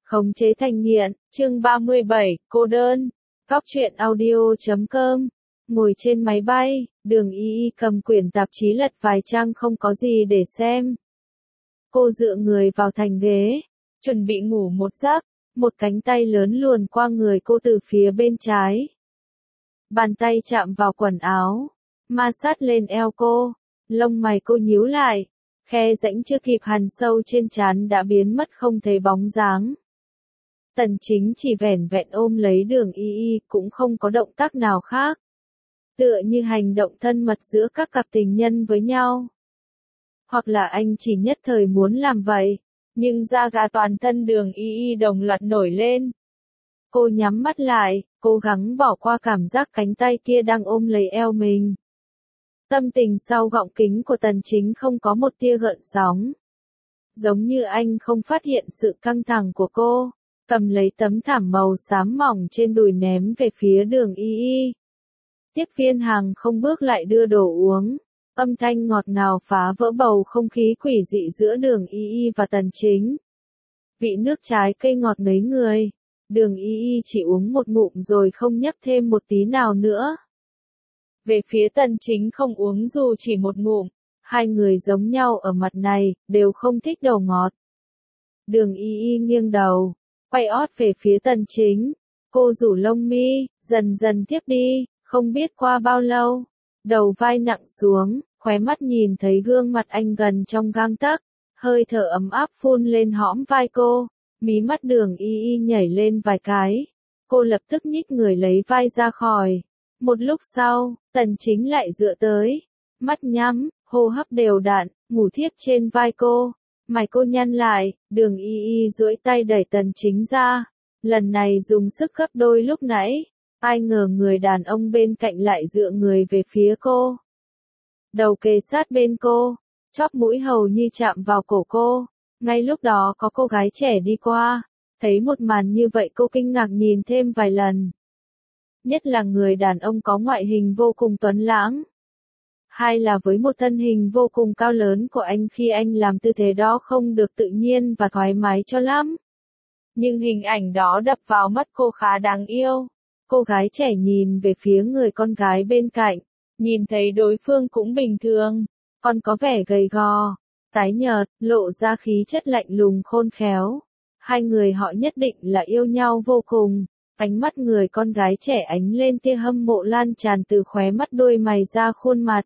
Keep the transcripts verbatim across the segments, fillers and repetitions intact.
Khống chế thành nghiện, chương ba mươi bảy, cô đơn. Góc truyện audio chấm com. Ngồi trên máy bay, Đường Y Y cầm quyển tạp chí lật vài trang không có gì để xem. Cô dựa người vào thành ghế, chuẩn bị ngủ một giấc, một cánh tay lớn luồn qua người cô từ phía bên trái. Bàn tay chạm vào quần áo, ma sát lên eo cô, lông mày cô nhíu lại, khe rãnh chưa kịp hằn sâu trên trán đã biến mất không thấy bóng dáng. Tần Chính chỉ vẻn vẹn ôm lấy Đường Y Y, cũng không có động tác nào khác. Tựa như hành động thân mật giữa các cặp tình nhân với nhau. Hoặc là anh chỉ nhất thời muốn làm vậy, nhưng da gà toàn thân Đường Y Y đồng loạt nổi lên. Cô nhắm mắt lại, cố gắng bỏ qua cảm giác cánh tay kia đang ôm lấy eo mình. Tâm tình sau gọng kính của Tần Chính không có một tia gợn sóng. Giống như anh không phát hiện sự căng thẳng của cô, cầm lấy tấm thảm màu xám mỏng trên đùi ném về phía Đường Y Y. Tiếp viên hàng không bước lại đưa đồ uống, âm thanh ngọt ngào phá vỡ bầu không khí quỷ dị giữa Đường Y Y và Tần Chính. Vị nước trái cây ngọt ngấy người, Đường Y Y chỉ uống một ngụm rồi không nhấp thêm một tí nào nữa. Về phía Tần Chính không uống dù chỉ một ngụm, hai người giống nhau ở mặt này, đều không thích đầu ngọt. Đường Y Y nghiêng đầu, quay ót về phía Tần Chính, cô rủ lông mi, dần dần tiếp đi, không biết qua bao lâu, đầu vai nặng xuống, khóe mắt nhìn thấy gương mặt anh gần trong gang tấc, hơi thở ấm áp phun lên hõm vai cô, mí mắt Đường Y Y nhảy lên vài cái, cô lập tức nhích người lấy vai ra khỏi. Một lúc sau, Tần Chính lại dựa tới, mắt nhắm, hô hấp đều đặn, ngủ thiếp trên vai cô. Mày cô nhăn lại, Đường Y Y duỗi tay đẩy Tần Chính ra, lần này dùng sức gấp đôi lúc nãy, ai ngờ người đàn ông bên cạnh lại dựa người về phía cô. Đầu kề sát bên cô, chóp mũi hầu như chạm vào cổ cô, ngay lúc đó có cô gái trẻ đi qua, thấy một màn như vậy cô kinh ngạc nhìn thêm vài lần. Nhất là người đàn ông có ngoại hình vô cùng tuấn lãng. Hai là với một thân hình vô cùng cao lớn của anh khi anh làm tư thế đó không được tự nhiên và thoải mái cho lắm. Nhưng hình ảnh đó đập vào mắt cô khá đáng yêu. Cô gái trẻ nhìn về phía người con gái bên cạnh, nhìn thấy đối phương cũng bình thường, còn có vẻ gầy gò, tái nhợt, lộ ra khí chất lạnh lùng khôn khéo. Hai người họ nhất định là yêu nhau vô cùng. Ánh mắt người con gái trẻ ánh lên tia hâm mộ lan tràn từ khóe mắt đôi mày ra khuôn mặt.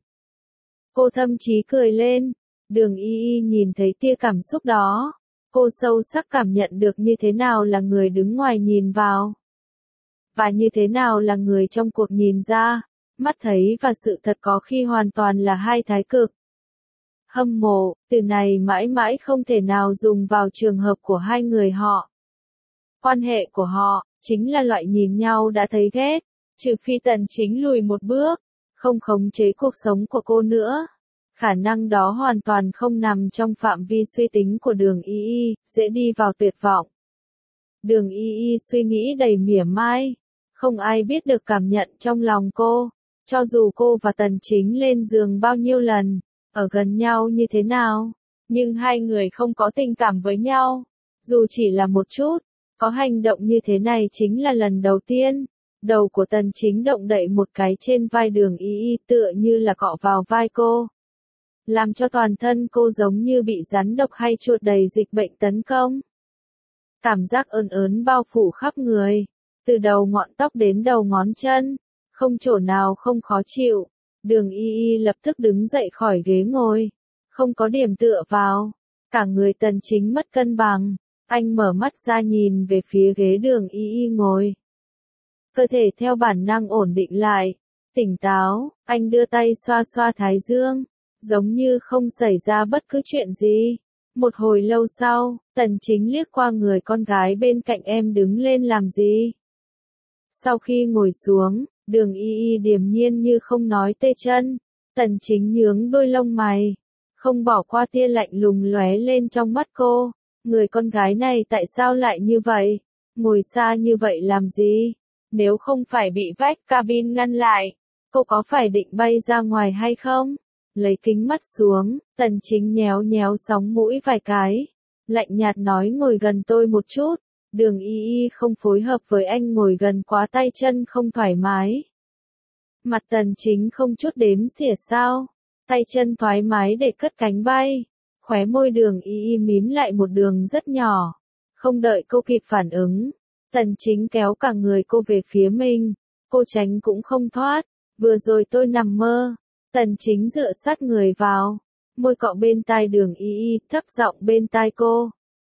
Cô thậm chí cười lên, Đường Y Y nhìn thấy tia cảm xúc đó. Cô sâu sắc cảm nhận được như thế nào là người đứng ngoài nhìn vào. Và như thế nào là người trong cuộc nhìn ra, mắt thấy và sự thật có khi hoàn toàn là hai thái cực. Hâm mộ, từ này mãi mãi không thể nào dùng vào trường hợp của hai người họ. Quan hệ của họ, chính là loại nhìn nhau đã thấy ghét, trừ phi Tần Chính lùi một bước, không khống chế cuộc sống của cô nữa. Khả năng đó hoàn toàn không nằm trong phạm vi suy tính của Đường Y Y, dễ đi vào tuyệt vọng. Đường Y Y suy nghĩ đầy mỉa mai, không ai biết được cảm nhận trong lòng cô, cho dù cô và Tần Chính lên giường bao nhiêu lần, ở gần nhau như thế nào, nhưng hai người không có tình cảm với nhau, dù chỉ là một chút. Có hành động như thế này chính là lần đầu tiên. Đầu của Tần Chính động đậy một cái trên vai Đường Y Y tựa như là cọ vào vai cô. Làm cho toàn thân cô giống như bị rắn độc hay chuột đầy dịch bệnh tấn công. Cảm giác ớn ớn bao phủ khắp người. Từ đầu ngọn tóc đến đầu ngón chân. Không chỗ nào không khó chịu. Đường Y Y lập tức đứng dậy khỏi ghế ngồi. Không có điểm tựa vào. Cả người Tần Chính mất cân bằng. Anh mở mắt ra nhìn về phía ghế Đường Y Y ngồi. Cơ thể theo bản năng ổn định lại. Tỉnh táo, anh đưa tay xoa xoa thái dương. Giống như không xảy ra bất cứ chuyện gì. Một hồi lâu sau, Tần Chính liếc qua người con gái bên cạnh em đứng lên làm gì. Sau khi ngồi xuống, Đường Y Y điềm nhiên như không nói tê chân. Tần Chính nhướng đôi lông mày. Không bỏ qua tia lạnh lùng lóe lên trong mắt cô. Người con gái này tại sao lại như vậy? Ngồi xa như vậy làm gì? Nếu không phải bị vách cabin ngăn lại, cô có phải định bay ra ngoài hay không? Lấy kính mắt xuống, Tần Chính nhéo nhéo sóng mũi vài cái. Lạnh nhạt nói ngồi gần tôi một chút. Đường y y không phối hợp với anh ngồi gần quá, tay chân không thoải mái. Mặt Tần Chính không chút đếm xỉa sao, tay chân thoải mái để cất cánh bay. Khóe môi đường y y mím lại một đường rất nhỏ. Không đợi cô kịp phản ứng, Tần Chính kéo cả người cô về phía mình. Cô tránh cũng không thoát. Vừa rồi tôi nằm mơ. Tần Chính dựa sát người vào, môi cọ bên tai đường y y, thấp giọng bên tai cô.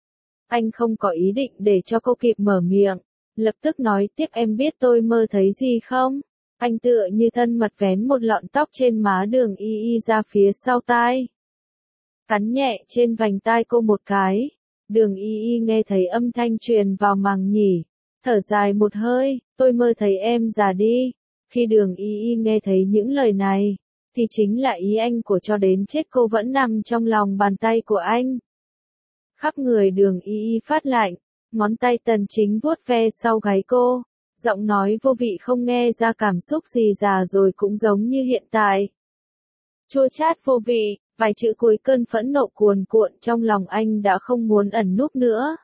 Anh không có ý định để cho cô kịp mở miệng, lập tức nói tiếp, em biết tôi mơ thấy gì không? Anh tựa như thân mật vén một lọn tóc trên má đường y y ra phía sau tai. Cắn nhẹ trên vành tai cô một cái. Đường y y nghe thấy âm thanh truyền vào màng nhĩ, thở dài một hơi, tôi mơ thấy em già đi. Khi đường y y nghe thấy những lời này, thì chính là ý anh của cho đến chết cô vẫn nằm trong lòng bàn tay của anh. Khắp người đường y y phát lạnh, ngón tay Tần Chính vuốt ve sau gáy cô, giọng nói vô vị không nghe ra cảm xúc gì, già rồi cũng giống như hiện tại. Chua chát vô vị, vài chữ cuối cơn phẫn nộ cuồn cuộn trong lòng anh đã không muốn ẩn núp nữa.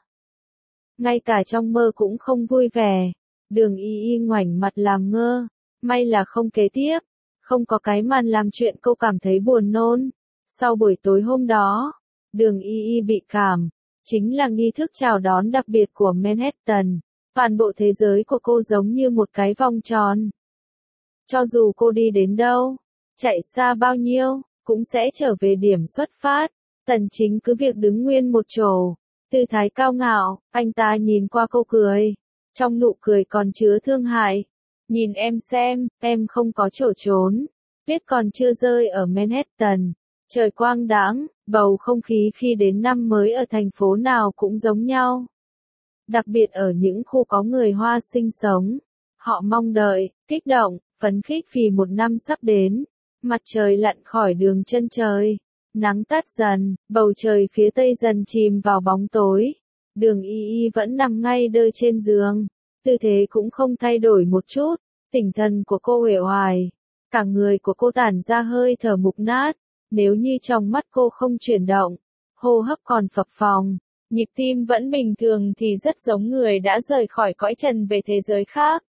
Ngay cả trong mơ cũng không vui vẻ, đường y y ngoảnh mặt làm ngơ, may là không kế tiếp, không có cái màn làm chuyện cô cảm thấy buồn nôn. Sau buổi tối hôm đó, đường y y bị cảm, chính là nghi thức chào đón đặc biệt của Manhattan. Toàn bộ thế giới của cô giống như một cái vòng tròn. Cho dù cô đi đến đâu, chạy xa bao nhiêu, cũng sẽ trở về điểm xuất phát. Tần Chính cứ việc đứng nguyên một chỗ, tư thái cao ngạo, anh ta nhìn qua cô cười. Trong nụ cười còn chứa thương hại. Nhìn em xem, em không có chỗ trốn. Tuyết còn chưa rơi ở Manhattan. Trời quang đãng, bầu không khí khi đến năm mới ở thành phố nào cũng giống nhau. Đặc biệt ở những khu có người Hoa sinh sống. Họ mong đợi, kích động, phấn khích vì một năm sắp đến. Mặt trời lặn khỏi đường chân trời. Nắng tắt dần, bầu trời phía tây dần chìm vào bóng tối. Đường y y vẫn nằm ngay đơ trên giường. Tư thế cũng không thay đổi một chút. Tinh thần của cô uể oải. Cả người của cô tản ra hơi thở mục nát. Nếu như trong mắt cô không chuyển động, hô hấp còn phập phồng, nhịp tim vẫn bình thường thì rất giống người đã rời khỏi cõi trần về thế giới khác.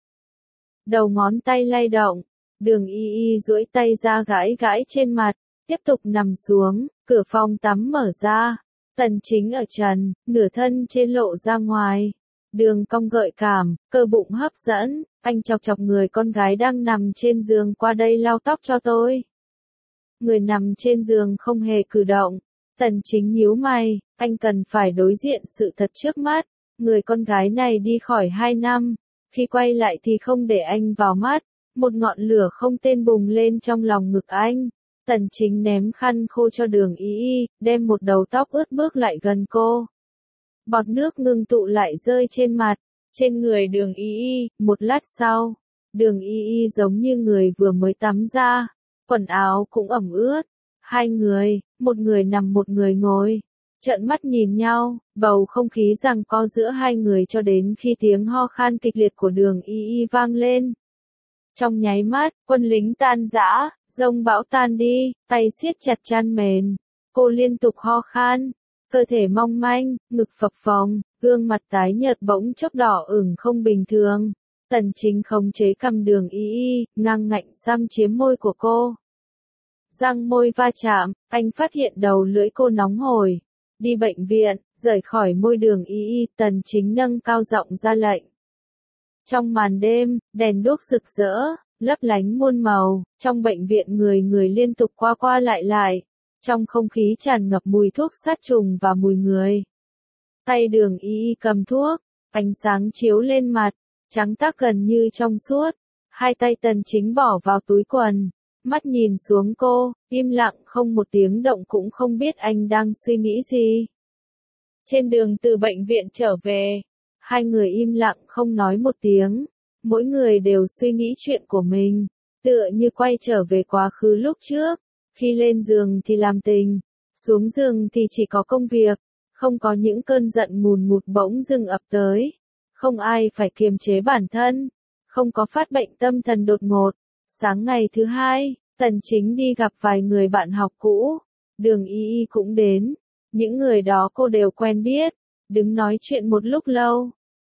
Đầu ngón tay lay động, đường y y duỗi tay ra gãi gãi trên mặt, tiếp tục nằm xuống, cửa phòng tắm mở ra. Tần Chính ở trần, nửa thân trên lộ ra ngoài. Đường cong gợi cảm, cơ bụng hấp dẫn, anh chọc chọc người con gái đang nằm trên giường, qua đây lau tóc cho tôi. Người nằm trên giường không hề cử động. Tần Chính nhíu mày, anh cần phải đối diện sự thật trước mắt. Người con gái này đi khỏi hai năm, khi quay lại thì không để anh vào mắt. Một ngọn lửa không tên bùng lên trong lòng ngực anh. Tần Chính ném khăn khô cho đường y y, đem một đầu tóc ướt bước lại gần cô. Bọt nước ngừng tụ lại rơi trên mặt, trên người đường y y. Một lát sau, đường y y giống như người vừa mới tắm ra. Quần áo cũng ẩm ướt. Hai người, một người nằm một người ngồi, trợn mắt nhìn nhau, bầu không khí giằng co giữa hai người cho đến khi tiếng ho khan kịch liệt của đường y y vang lên. Trong nháy mắt, quân lính tan rã, dông bão tan đi, tay siết chặt chăn mền. Cô liên tục ho khan, cơ thể mong manh, ngực phập phồng, gương mặt tái nhợt bỗng chốc đỏ ửng không bình thường. Tần Chính khống chế cầm đường y y, ngang ngạnh xăm chiếm môi của cô. Răng môi va chạm, anh phát hiện đầu lưỡi cô nóng hổi. Đi bệnh viện, rời khỏi môi đường y y, Tần Chính nâng cao giọng ra lệnh. Trong màn đêm, đèn đuốc rực rỡ, lấp lánh muôn màu, trong bệnh viện người người liên tục qua qua lại lại. Trong không khí tràn ngập mùi thuốc sát trùng và mùi người. Tay đường y y cầm thuốc, ánh sáng chiếu lên mặt, trắng tắc gần như trong suốt. Hai tay Tần Chính bỏ vào túi quần, mắt nhìn xuống cô, im lặng không một tiếng động, cũng không biết anh đang suy nghĩ gì. Trên đường từ bệnh viện trở về, hai người im lặng không nói một tiếng, mỗi người đều suy nghĩ chuyện của mình, tựa như quay trở về quá khứ lúc trước. Khi lên giường thì làm tình, xuống giường thì chỉ có công việc, không có những cơn giận ngùn ngụt bỗng dưng ập tới, không ai phải kiềm chế bản thân, không có phát bệnh tâm thần đột ngột. Sáng ngày thứ hai, Tần Chính đi gặp vài người bạn học cũ, đường y y cũng đến, những người đó cô đều quen biết, đứng nói chuyện một lúc lâu,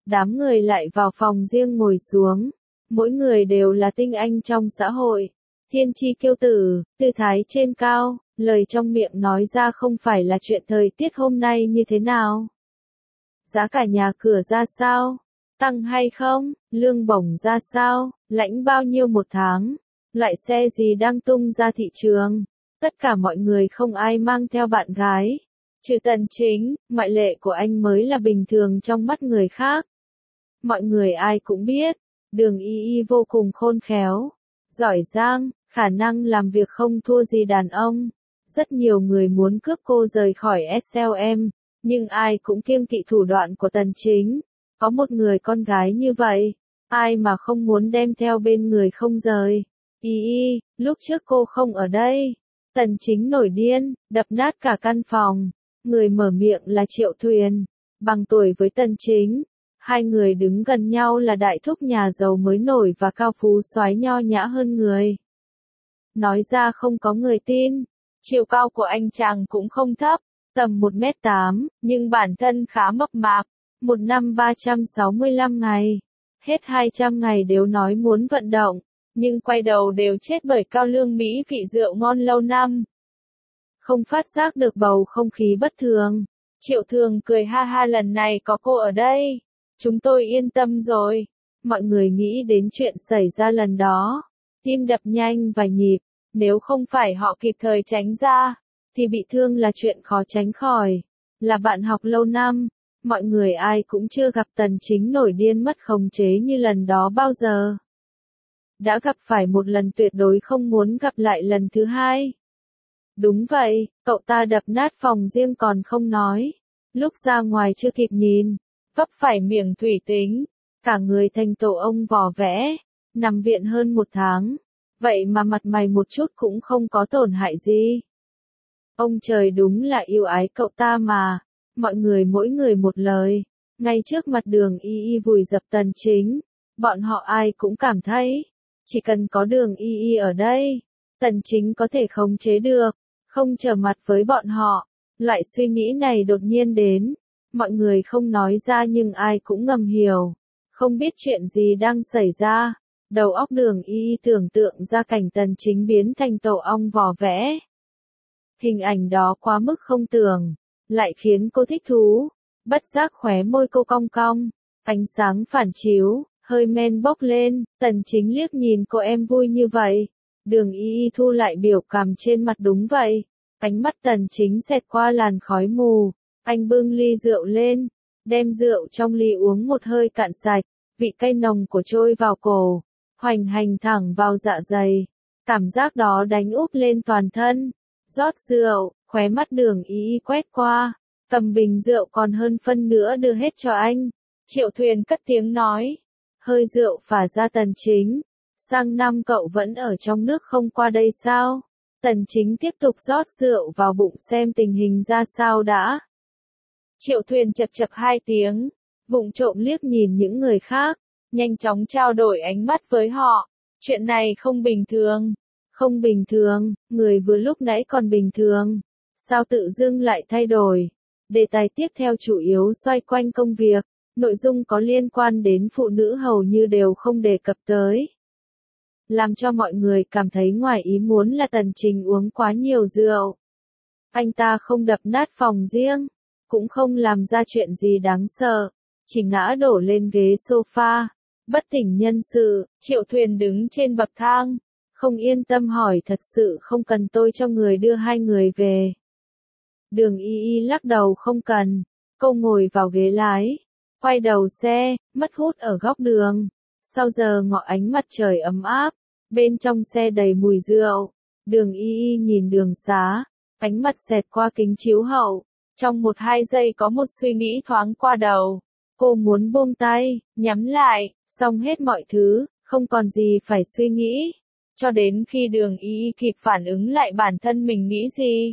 Đám người lại vào phòng riêng ngồi xuống. Mỗi người đều là tinh anh trong xã hội. Thiên chi kiêu tử, tư thái trên cao, lời trong miệng nói ra không phải là chuyện thời tiết hôm nay như thế nào. Giá cả nhà cửa ra sao? Tăng hay không? Lương bổng ra sao? Lãnh bao nhiêu một tháng? Loại xe gì đang tung ra thị trường? Tất cả mọi người không ai mang theo bạn gái. Trừ Tần Chính, ngoại lệ của anh mới là bình thường trong mắt người khác. Mọi người ai cũng biết, Đường Y Y vô cùng khôn khéo, giỏi giang, khả năng làm việc không thua gì đàn ông. Rất nhiều người muốn cướp cô rời khỏi ét lờ em, nhưng ai cũng kiêng kỵ thủ đoạn của Tần Chính. Có một người con gái như vậy, ai mà không muốn đem theo bên người không rời. Y Y, lúc trước cô không ở đây. Tần Chính nổi điên, đập nát cả căn phòng. Người mở miệng là Triệu Thuyền, bằng tuổi với Tần Chính. Hai người đứng gần nhau là đại thúc nhà giàu mới nổi và cao phú soái nho nhã hơn người. Nói ra không có người tin. Chiều cao của anh chàng cũng không thấp, tầm một mét tám, nhưng bản thân khá mập mạp. Một năm ba trăm sáu mươi lăm ngày. Hết hai trăm ngày đều nói muốn vận động, nhưng quay đầu đều chết bởi cao lương mỹ vị rượu ngon lâu năm. Không phát giác được bầu không khí bất thường. Triệu Thường cười ha ha, lần này có cô ở đây, chúng tôi yên tâm rồi. Mọi người nghĩ đến chuyện xảy ra lần đó, tim đập nhanh vài nhịp. Nếu không phải họ kịp thời tránh ra, thì bị thương là chuyện khó tránh khỏi. Là bạn học lâu năm, mọi người ai cũng chưa gặp Tần Chính nổi điên mất khống chế như lần đó bao giờ. Đã gặp phải một lần tuyệt đối không muốn gặp lại lần thứ hai. Đúng vậy, cậu ta đập nát phòng riêng còn không nói. Lúc ra ngoài chưa kịp nhìn, vấp phải miệng thủy tính. Cả người thành tổ ông vò vẽ, nằm viện hơn một tháng. Vậy mà mặt mày một chút cũng không có tổn hại gì. Ông trời đúng là yêu ái cậu ta mà. Mọi người mỗi người một lời. Ngay trước mặt Đường Y Y vùi dập Tần Chính, bọn họ ai cũng cảm thấy, chỉ cần có Đường Y Y ở đây, Tần Chính có thể khống chế được, không trở mặt với bọn họ. Loại suy nghĩ này đột nhiên đến, mọi người không nói ra nhưng ai cũng ngầm hiểu, không biết chuyện gì đang xảy ra. Đầu óc Đường Y Y tưởng tượng ra cảnh Tần Chính biến thành tổ ong vò vẽ. Hình ảnh đó quá mức không tưởng, lại khiến cô thích thú. Bất giác khóe môi cô cong cong, ánh sáng phản chiếu, hơi men bốc lên. Tần Chính liếc nhìn cô, em vui như vậy. Đường Y Y thu lại biểu cảm trên mặt, đúng vậy. Ánh mắt Tần Chính xẹt qua làn khói mù. Anh bưng ly rượu lên, đem rượu trong ly uống một hơi cạn sạch. Vị cay nồng của trôi vào cổ, hoành hành thẳng vào dạ dày. Cảm giác đó đánh úp lên toàn thân. Rót rượu, khóe mắt Đường Y Y quét qua, cầm bình rượu còn hơn phân nữa đưa hết cho anh. Triệu Thuyền cất tiếng nói, hơi rượu phả ra. Tần Chính, sang năm cậu vẫn ở trong nước không qua đây sao? Tần Chính tiếp tục rót rượu vào bụng xem tình hình ra sao đã. Triệu Thuyền chật chật hai tiếng, vụng trộm liếc nhìn những người khác, nhanh chóng trao đổi ánh mắt với họ. Chuyện này không bình thường. Không bình thường, người vừa lúc nãy còn bình thường. Sao tự dưng lại thay đổi? Đề tài tiếp theo chủ yếu xoay quanh công việc, nội dung có liên quan đến phụ nữ hầu như đều không đề cập tới. Làm cho mọi người cảm thấy ngoài ý muốn là Tần Chính uống quá nhiều rượu. Anh ta không đập nát phòng riêng, cũng không làm ra chuyện gì đáng sợ, chỉ ngã đổ lên ghế sofa, bất tỉnh nhân sự. Triệu Thuyền đứng trên bậc thang, không yên tâm hỏi, thật sự không cần tôi cho người đưa hai người về? Đường Y Y lắc đầu, không cần. Cô ngồi vào ghế lái, quay đầu xe, mất hút ở góc đường. Sau giờ ngọ ánh mặt trời ấm áp, bên trong xe đầy mùi rượu. Đường Y Y nhìn đường xá, ánh mắt xẹt qua kính chiếu hậu. Trong một hai giây có một suy nghĩ thoáng qua đầu. Cô muốn buông tay, nhắm lại, xong hết mọi thứ, không còn gì phải suy nghĩ. Cho đến khi Đường Y Y kịp phản ứng lại bản thân mình nghĩ gì.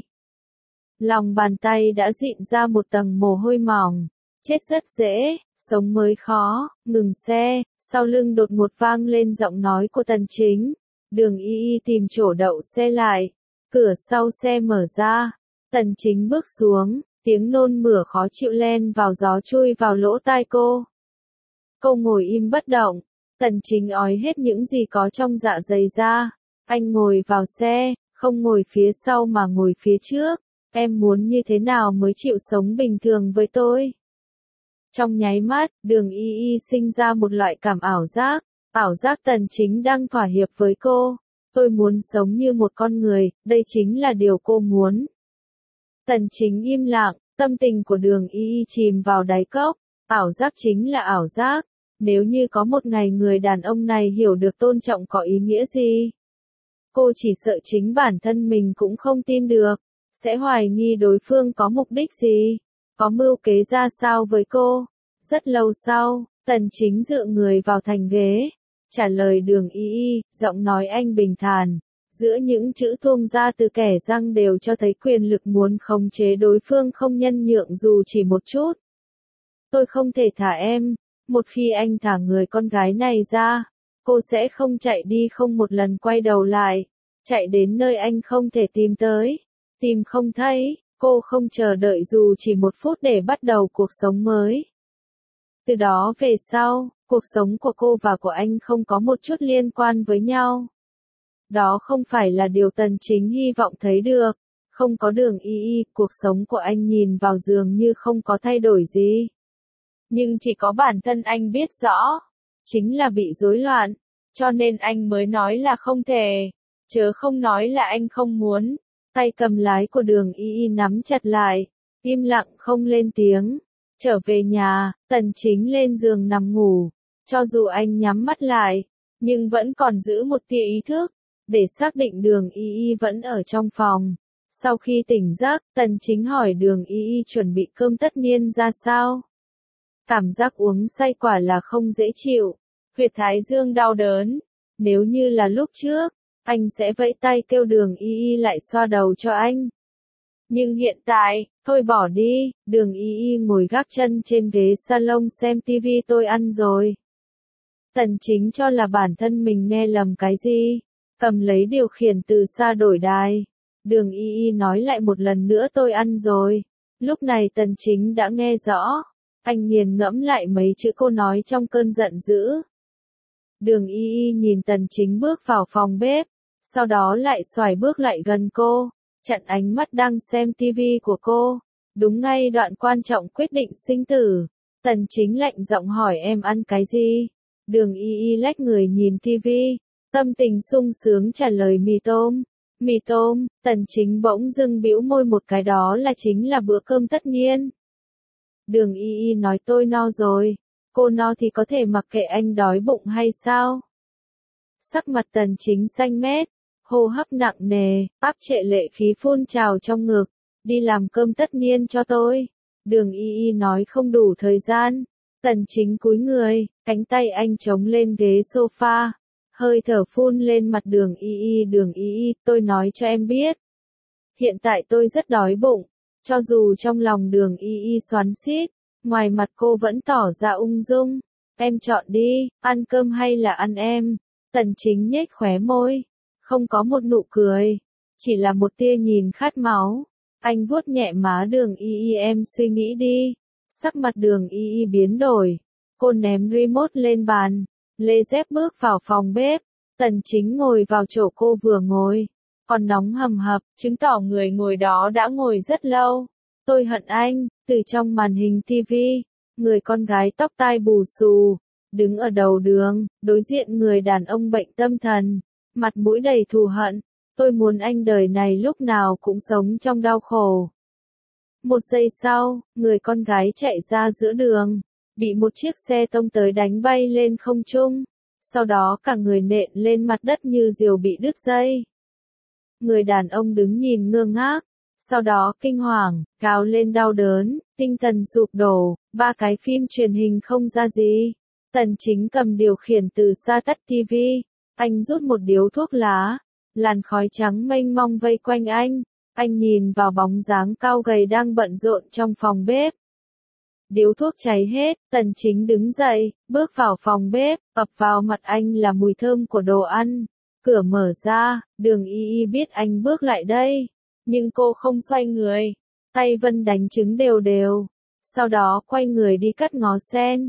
Lòng bàn tay đã dịn ra một tầng mồ hôi mỏng. Chết rất dễ, sống mới khó. Ngừng xe, sau lưng đột ngột vang lên giọng nói của Tần Chính. Đường Y Y tìm chỗ đậu xe lại. Cửa sau xe mở ra. Tần Chính bước xuống, tiếng nôn mửa khó chịu len vào gió chui vào lỗ tai cô. Cô ngồi im bất động. Tần Chính ói hết những gì có trong dạ dày ra. Anh ngồi vào xe, không ngồi phía sau mà ngồi phía trước. Em muốn như thế nào mới chịu sống bình thường với tôi? Trong nháy mắt, Đường Y Y sinh ra một loại cảm ảo giác. Ảo giác Tần Chính đang thỏa hiệp với cô. Tôi muốn sống như một con người, đây chính là điều cô muốn. Tần Chính im lặng, tâm tình của Đường Y Y chìm vào đáy cốc. Ảo giác chính là ảo giác. Nếu như có một ngày người đàn ông này hiểu được tôn trọng có ý nghĩa gì. Cô chỉ sợ chính bản thân mình cũng không tin được. Sẽ hoài nghi đối phương có mục đích gì. Có mưu kế ra sao với cô. Rất lâu sau, Tần Chính dựa người vào thành ghế. Trả lời Đường Y Y, giọng nói anh bình thản. Giữa những chữ tuông ra từ kẻ răng đều cho thấy quyền lực muốn khống chế đối phương không nhân nhượng dù chỉ một chút. Tôi không thể thả em. Một khi anh thả người con gái này ra, cô sẽ không chạy đi không một lần quay đầu lại. Chạy đến nơi anh không thể tìm tới. Tìm không thấy, cô không chờ đợi dù chỉ một phút để bắt đầu cuộc sống mới. Từ đó về sau, cuộc sống của cô và của anh không có một chút liên quan với nhau. Đó không phải là điều Tần Chính hy vọng thấy được. Không có Đường Y Y, cuộc sống của anh nhìn vào dường như không có thay đổi gì. Nhưng chỉ có bản thân anh biết rõ, chính là bị rối loạn, cho nên anh mới nói là không thể, chớ không nói là anh không muốn. Tay cầm lái của Đường Y Y nắm chặt lại, im lặng không lên tiếng. Trở về nhà, Tần Chính lên giường nằm ngủ, cho dù anh nhắm mắt lại, nhưng vẫn còn giữ một tia ý thức, để xác định Đường Y Y vẫn ở trong phòng. Sau khi tỉnh giấc, Tần Chính hỏi Đường Y Y chuẩn bị cơm tất niên ra sao. Cảm giác uống say quả là không dễ chịu, huyệt thái dương đau đớn. Nếu như là lúc trước, anh sẽ vẫy tay kêu Đường Y Y lại xoa đầu cho anh. Nhưng hiện tại, thôi bỏ đi. Đường Y Y ngồi gác chân trên ghế salon xem tivi. Tôi ăn rồi. Tần Chính cho là bản thân mình nghe lầm cái gì, cầm lấy điều khiển từ xa đổi đài. Đường Y Y nói lại một lần nữa tôi ăn rồi. Lúc này Tần Chính đã nghe rõ. Anh nghiền ngẫm lại mấy chữ cô nói trong cơn giận dữ. Đường Y Y nhìn Tần Chính bước vào phòng bếp, sau đó lại xoài bước lại gần cô, chặn ánh mắt đang xem tivi của cô. Đúng ngay đoạn quan trọng quyết định sinh tử. Tần Chính lạnh giọng hỏi em ăn cái gì? Đường Y Y lách người nhìn tivi, tâm tình sung sướng trả lời mì tôm. Mì tôm. Tần Chính bỗng dưng bĩu môi một cái, đó là chính là bữa cơm tất niên. Đường Y Y nói tôi no rồi. Cô no thì có thể mặc kệ anh đói bụng hay sao? Sắc mặt Tần Chính xanh mét, hô hấp nặng nề, áp trệ lệ khí phun trào trong ngực. Đi làm cơm tất niên cho tôi. Đường Y Y nói không đủ thời gian. Tần Chính cúi người, cánh tay anh chống lên ghế sofa, hơi thở phun lên mặt Đường Y Y. Đường Y Y, tôi nói cho em biết. Hiện tại tôi rất đói bụng. Cho dù trong lòng Đường Y Y xoắn xít, ngoài mặt cô vẫn tỏ ra ung dung. Em chọn đi, ăn cơm hay là ăn em? Tần Chính nhếch khóe môi, không có một nụ cười, chỉ là một tia nhìn khát máu. Anh vuốt nhẹ má Đường Y Y, em suy nghĩ đi. Sắc mặt Đường Y Y biến đổi, cô ném remote lên bàn, lê dép bước vào phòng bếp. Tần Chính ngồi vào chỗ cô vừa ngồi, còn nóng hầm hập, chứng tỏ người ngồi đó đã ngồi rất lâu. Tôi hận anh. Từ trong màn hình tivi, người con gái tóc tai bù xù, đứng ở đầu đường, đối diện người đàn ông bệnh tâm thần, mặt mũi đầy thù hận. Tôi muốn anh đời này lúc nào cũng sống trong đau khổ. Một giây sau, người con gái chạy ra giữa đường, bị một chiếc xe tông tới đánh bay lên không trung, sau đó cả người nện lên mặt đất như diều bị đứt dây. Người đàn ông đứng nhìn ngơ ngác, sau đó kinh hoàng, gào lên đau đớn, tinh thần sụp đổ. Ba cái phim truyền hình không ra gì. Tần Chính cầm điều khiển từ xa tắt tivi, anh rút một điếu thuốc lá, làn khói trắng mênh mông vây quanh anh. Anh nhìn vào bóng dáng cao gầy đang bận rộn trong phòng bếp. Điếu thuốc cháy hết, Tần Chính đứng dậy, bước vào phòng bếp, ập vào mặt anh là mùi thơm của đồ ăn. Cửa mở ra, Đường Y Y biết anh bước lại đây, nhưng cô không xoay người, tay vân đánh trứng đều đều, sau đó quay người đi cắt ngó sen.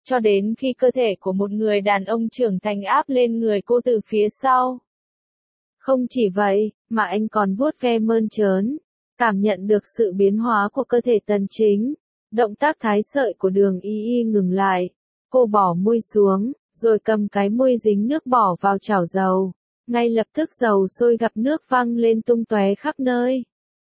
cho đến khi cơ thể của một người đàn ông trưởng thành áp lên người cô từ phía sau. Không chỉ vậy, mà anh còn vuốt ve mơn trớn, cảm nhận được sự biến hóa của cơ thể Tần Chính. Động tác thái sợi của Đường Y Y ngừng lại, cô bỏ muôi xuống, rồi cầm cái muôi dính nước bỏ vào chảo dầu. Ngay lập tức dầu sôi gặp nước văng lên tung tóe khắp nơi.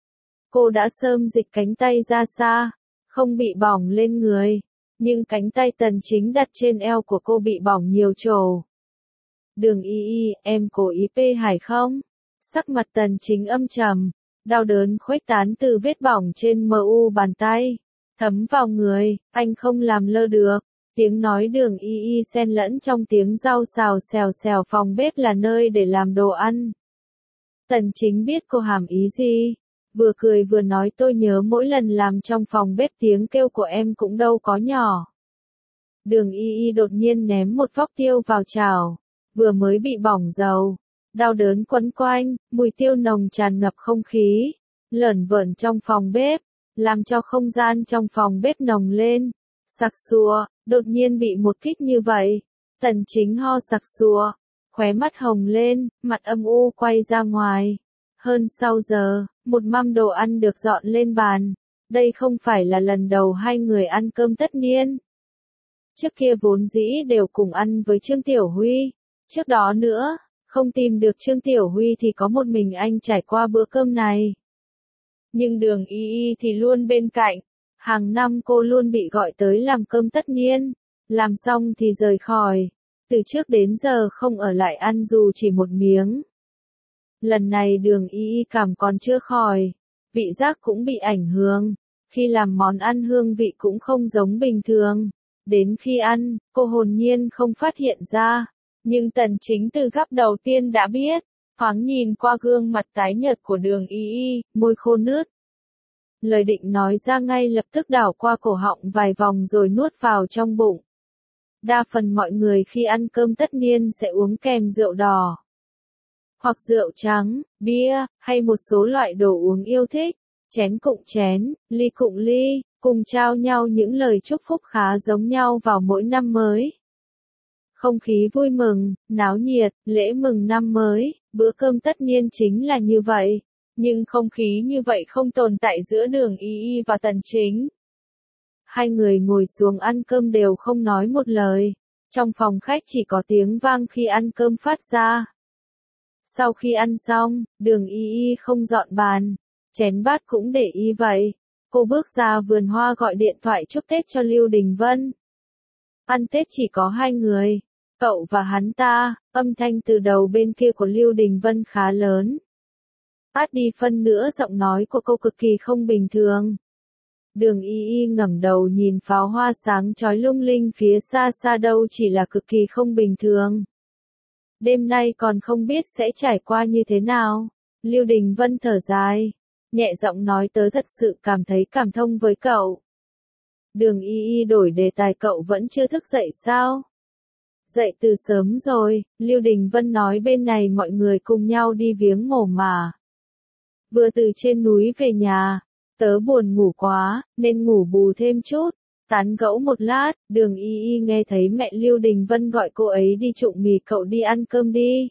Cô đã sớm dịch cánh tay ra xa, không bị bỏng lên người, nhưng cánh tay Tần Chính đặt trên eo của cô bị bỏng nhiều chỗ. Đường Y Y, em cố ý pê hải không? Sắc mặt Tần Chính âm trầm, đau đớn khuếch tán từ vết bỏng trên mu bàn tay, thấm vào người, anh không làm lơ được. Tiếng nói Đường Y Y xen lẫn trong tiếng rau xào xèo xèo, phòng bếp là nơi để làm đồ ăn. Tần Chính biết cô hàm ý gì, vừa cười vừa nói tôi nhớ mỗi lần làm trong phòng bếp tiếng kêu của em cũng đâu có nhỏ. Đường Y Y đột nhiên ném một vóc tiêu vào chảo, vừa mới bị bỏng dầu, đau đớn quấn quanh, mùi tiêu nồng tràn ngập không khí, lởn vởn trong phòng bếp, làm cho không gian trong phòng bếp nồng lên. Sặc sụa, đột nhiên bị một kích như vậy, Tần Chính ho sặc sụa, khóe mắt hồng lên, mặt âm u quay ra ngoài. Hơn sau giờ, một mâm đồ ăn được dọn lên bàn. Đây không phải là lần đầu hai người ăn cơm tất niên. Trước kia vốn dĩ đều cùng ăn với Trương Tiểu Huy. Trước đó nữa, không tìm được Trương Tiểu Huy thì có một mình anh trải qua bữa cơm này. Nhưng Đường Y Y thì luôn bên cạnh. Hàng năm cô luôn bị gọi tới làm cơm tất niên, làm xong thì rời khỏi, từ trước đến giờ không ở lại ăn dù chỉ một miếng. Lần này Đường Y Y cảm còn chưa khỏi, vị giác cũng bị ảnh hưởng, khi làm món ăn hương vị cũng không giống bình thường. Đến khi ăn, cô hồn nhiên không phát hiện ra, nhưng Tần Chính từ gắp đầu tiên đã biết, thoáng nhìn qua gương mặt tái nhợt của Đường Y Y, môi khô nứt. Lời định nói ra ngay lập tức đảo qua cổ họng vài vòng rồi nuốt vào trong bụng. Đa phần mọi người khi ăn cơm tất niên sẽ uống kèm rượu đỏ, hoặc rượu trắng, bia, hay một số loại đồ uống yêu thích, chén cụng chén, ly cụng ly, cùng trao nhau những lời chúc phúc khá giống nhau vào mỗi năm mới. Không khí vui mừng, náo nhiệt, lễ mừng năm mới, bữa cơm tất niên chính là như vậy. Nhưng không khí như vậy không tồn tại giữa Đường Y Y và Tần Chính. Hai người ngồi xuống ăn cơm đều không nói một lời. Trong phòng khách chỉ có tiếng vang khi ăn cơm phát ra. Sau khi ăn xong, Đường Y Y không dọn bàn, chén bát cũng để y vậy. Cô bước ra vườn hoa gọi điện thoại chúc Tết cho Lưu Đình Vân. Ăn Tết chỉ có hai người, cậu và hắn ta. Âm thanh từ đầu bên kia của Lưu Đình Vân khá lớn. Át đi phân nữa giọng nói của cô cực kỳ không bình thường. Đường Y Y ngẩng đầu nhìn pháo hoa sáng chói lung linh phía xa xa đâu chỉ là cực kỳ không bình thường. Đêm nay còn không biết sẽ trải qua như thế nào. Lưu Đình Vân thở dài, nhẹ giọng nói tớ thật sự cảm thấy cảm thông với cậu. Đường Y Y đổi đề tài, cậu vẫn chưa thức dậy sao? Dậy từ sớm rồi, Lưu Đình Vân nói, bên này mọi người cùng nhau đi viếng mồ mà. Vừa từ trên núi về nhà, tớ buồn ngủ quá, nên ngủ bù thêm chút. Tán gẫu một lát, Đường Y Y nghe thấy mẹ Lưu Đình Vân gọi cô ấy đi trụng mì, cậu đi ăn cơm đi.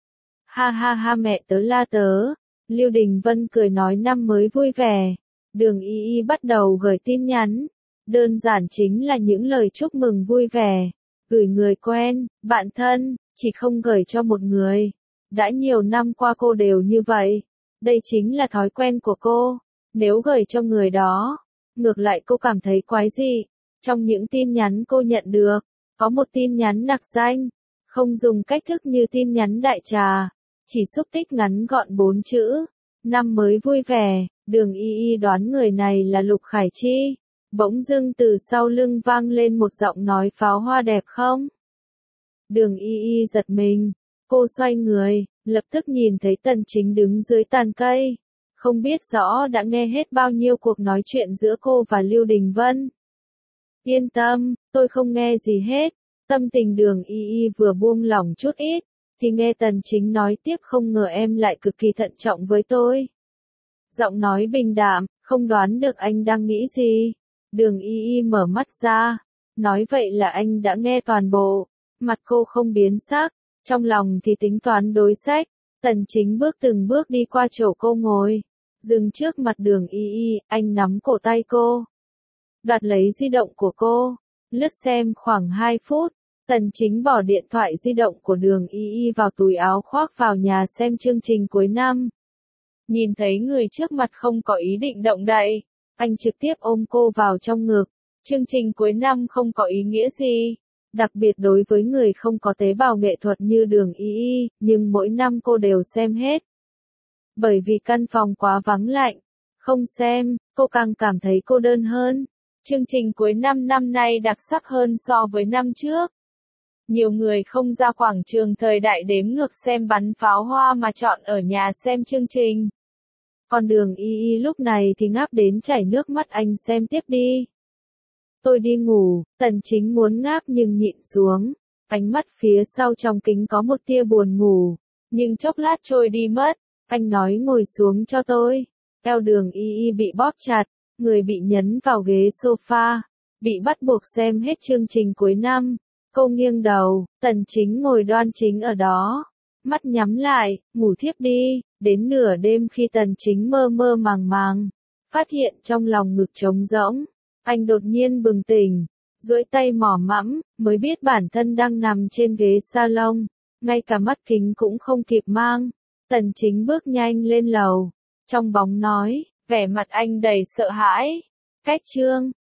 Ha ha ha, mẹ tớ la tớ. Lưu Đình Vân cười nói năm mới vui vẻ. Đường Y Y bắt đầu gửi tin nhắn. Đơn giản chính là những lời chúc mừng vui vẻ. Gửi người quen, bạn thân, chỉ không gửi cho một người. Đã nhiều năm qua cô đều như vậy. Đây chính là thói quen của cô. Nếu gửi cho người đó, ngược lại cô cảm thấy quái dị. Trong những tin nhắn cô nhận được, có một tin nhắn nặc danh, không dùng cách thức như tin nhắn đại trà, chỉ xúc tích ngắn gọn bốn chữ. Năm mới vui vẻ. Đường Y Y đoán người này là Lục Khải Chi. Bỗng dưng từ sau lưng vang lên một giọng nói, pháo hoa đẹp không? Đường Y Y giật mình, cô xoay người, lập tức nhìn thấy Tần Chính đứng dưới tàn cây. Không biết rõ đã nghe hết bao nhiêu cuộc nói chuyện giữa cô và Lưu Đình Vân. Yên tâm, tôi không nghe gì hết. Tâm tình Đường Y Y vừa buông lỏng chút ít, thì nghe Tần Chính nói tiếp, không ngờ em lại cực kỳ thận trọng với tôi. Giọng nói bình đạm, không đoán được anh đang nghĩ gì. Đường Y Y mở mắt ra, Nói vậy là anh đã nghe toàn bộ. Mặt cô không biến sắc, trong lòng thì tính toán đối sách. Tần Chính bước từng bước đi qua chỗ cô ngồi, dừng trước mặt Đường Y Y, anh nắm cổ tay cô, đoạt lấy di động của cô, lướt xem khoảng hai phút. Tần Chính bỏ điện thoại di động của Đường Y Y vào túi áo khoác vào nhà xem chương trình cuối năm. Nhìn thấy người trước mặt không có ý định động đậy, anh trực tiếp ôm cô vào trong ngực. Chương trình cuối năm không có ý nghĩa gì, đặc biệt đối với người không có tế bào nghệ thuật như Đường Y Y, nhưng mỗi năm cô đều xem hết. Bởi vì căn phòng quá vắng lạnh, không xem, cô càng cảm thấy cô đơn hơn. Chương trình cuối năm năm nay đặc sắc hơn so với năm trước. Nhiều người không ra quảng trường thời đại đếm ngược xem bắn pháo hoa mà chọn ở nhà xem chương trình. Còn Đường Y Y lúc này thì ngáp đến chảy nước mắt, anh xem tiếp đi. Tôi đi ngủ. Tần Chính muốn ngáp nhưng nhịn xuống. Ánh mắt phía sau trong kính có một tia buồn ngủ, nhưng chốc lát trôi đi mất. Anh nói ngồi xuống cho tôi. Eo Đường Y Y bị bóp chặt, người bị nhấn vào ghế sofa, bị bắt buộc xem hết chương trình cuối năm. Cô nghiêng đầu, Tần Chính ngồi đoan chính ở đó, mắt nhắm lại, ngủ thiếp đi. Đến nửa đêm khi Tần Chính mơ mơ màng màng, phát hiện trong lòng ngực trống rỗng, anh đột nhiên bừng tỉnh, duỗi tay mò mẫm, mới biết bản thân đang nằm trên ghế salon, ngay cả mắt kính cũng không kịp mang. Tần Chính bước nhanh lên lầu, trong bóng nói, vẻ mặt anh đầy sợ hãi. Cách chương